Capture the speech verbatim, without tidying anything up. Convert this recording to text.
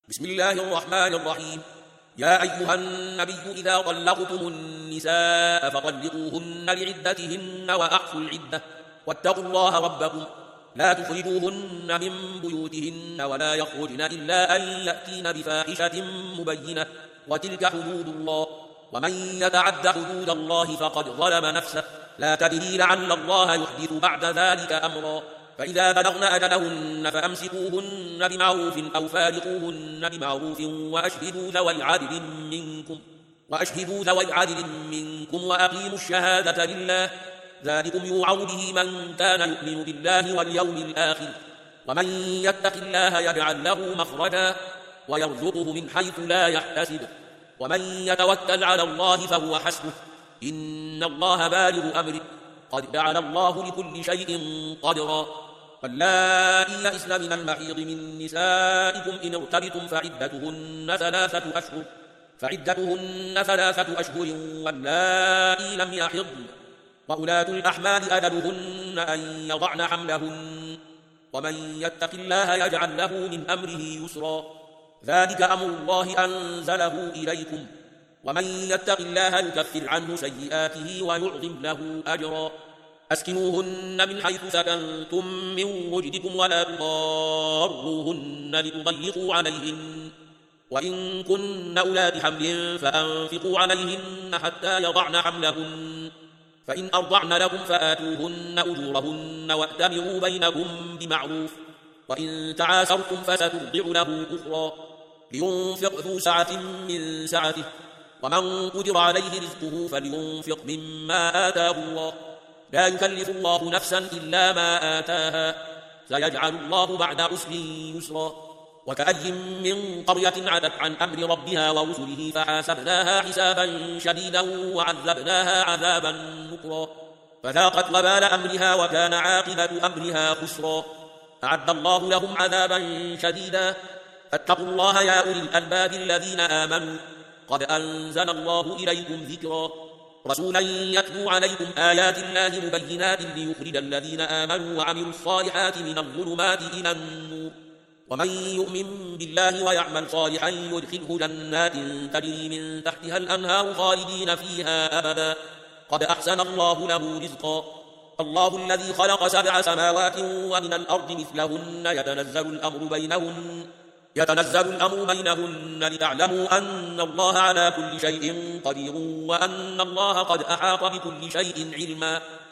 بسم الله الرحمن الرحيم. يا أيها النبي إذا طلقتم النساء فطلقوهن لعدتهن وأحصوا العدة واتقوا الله ربكم لا تخرجوهن من بيوتهن ولا يخرجن إلا أن يأتين بفاحشة مبينة وتلك حدود الله ومن يتعد حدود الله فقد ظلم نفسه لا تدري لعل الله يحدث بعد ذلك أمرا. فإذا بلغن أجلهن فأمسكوهن بمعروف أو فارقوهن بمعروف وأشهدوا ذوي عدل منكم وأشهدوا ذوي عدل منكم وأقيموا الشهادة لله ذلكم يوعظ به من كان يؤمن بالله واليوم الآخر ومن يتق الله يجعل له مخرجا ويرزقه من حيث لا يحتسب ومن يتوكل على الله فهو حسبه إن الله بالغ أمره قد جعل الله لكل شيء قدرا. واللائي يئسن من المحيض من نسائكم إن ارتبتم فعدتهن ثلاثة أشهر فعدتهن ثلاثة أشهر واللائي لم يحضن وأولاة الأحمال أجلهن أن يضعن حملهن ومن يتق الله يجعل له من أمره يسرا ذلك أمر الله أنزله إليكم ومن يتق الله يكفر عنه سيئاته ويعظم له أجرا. أسكنوهن من حيث سكنتم من وجدكم ولا تضاروهن لتضيقوا عليهن وإن كن أولاد حمل فأنفقوا عليهن حتى يضعن حملهن فإن أرضعن لكم فآتوهن أجورهن وأتمروا بينكم بمعروف وإن تعاسرتم فسترضع له أخرى لينفق ذو سعة من سعته ومن قدر عليه رزقه فلينفق مما آتاه الله لا يكلف الله نفسا إلا ما آتاها سيجعل الله بعد عسر يسرا. وكأي من قرية عتت عن أمر ربها ورسله فحاسبناها حسابا شديدا وعذبناها عذابا نكرا فذاقت وبال أمرها وكان عاقبة أمرها خسرا. أعد الله لهم عذابا شديدا فاتقوا الله يا أولي الألباب الذين آمنوا قد أنزل الله إليكم ذكرا رسولا يتلو عليكم آيات الله مبينات ليخرج الذين آمنوا وعملوا الصالحات من الظلمات إلى النور ومن يؤمن بالله ويعمل صالحا يدخله جنات تجري من تحتها الأنهار خالدين فيها أبدا قد أحسن الله له رزقا. الله الذي خلق سبع سماوات ومن الأرض مثلهن يتنزل الأمر بينهن يتنزل الأمر بينهن لتعلموا أن الله على كل شيء قدير وأن الله قد أحاط بكل شيء علما.